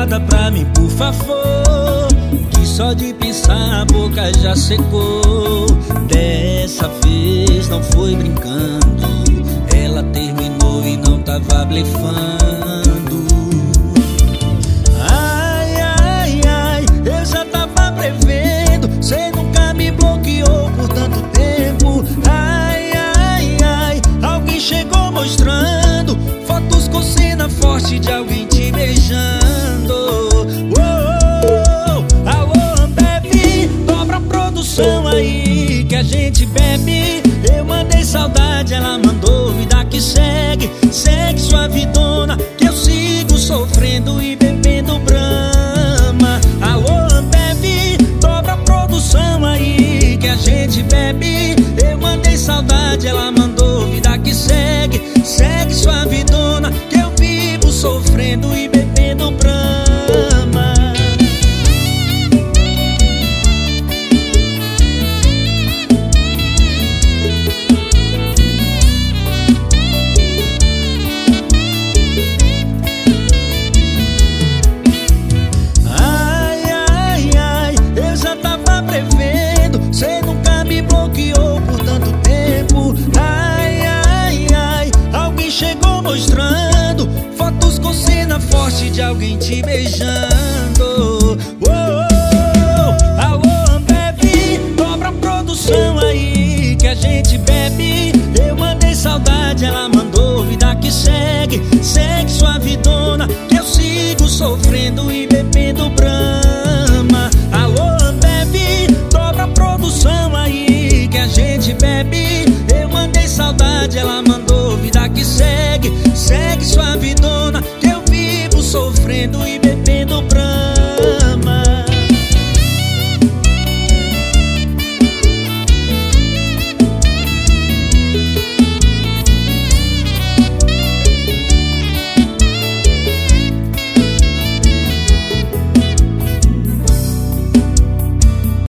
gelada pra mim, por favor, que só de pensar a boca já secou. Dessa vez não foi brincando, ela terminou e não tava blefando. Ai, ai, ai, eu já tava prevendo, cê nunca me bloqueou por tanto tempo. Ai, ai, ai, alguém chegou mostrando fotos com cena forte de alguém te beijando. Alô, Ambev, dobra a produção aí que a gente bebe. Eu mandei saudade, ela mandou vida que segue. Segue sua vidona, que eu sigo sofrendo e bebendo Brahma. Alô, Ambev, dobra a produção aí que a gente bebe. Eu mandei saudade, ela mandou vida que segue. Segue sua vidona, que eu vivo sofrendo e bebendo Brahma. Ai, ai, ai, eu já tava prevendo, cê nunca me bloqueou por tanto tempo. Ai, ai, ai, alguém chegou mostrando fotos com cena forte de alguém te beijando. Alô, Ambev, dobra a produção aí que a gente bebe. Eu mandei saudade, ela mandou vida que segue. Segue sua vidona, que eu sigo sofrendo e bebendo Brahma. Alô, Ambev, dobra a produção aí que a gente bebe. Eu mandei saudade, ela mandou vida que segue. Segue sua vidona.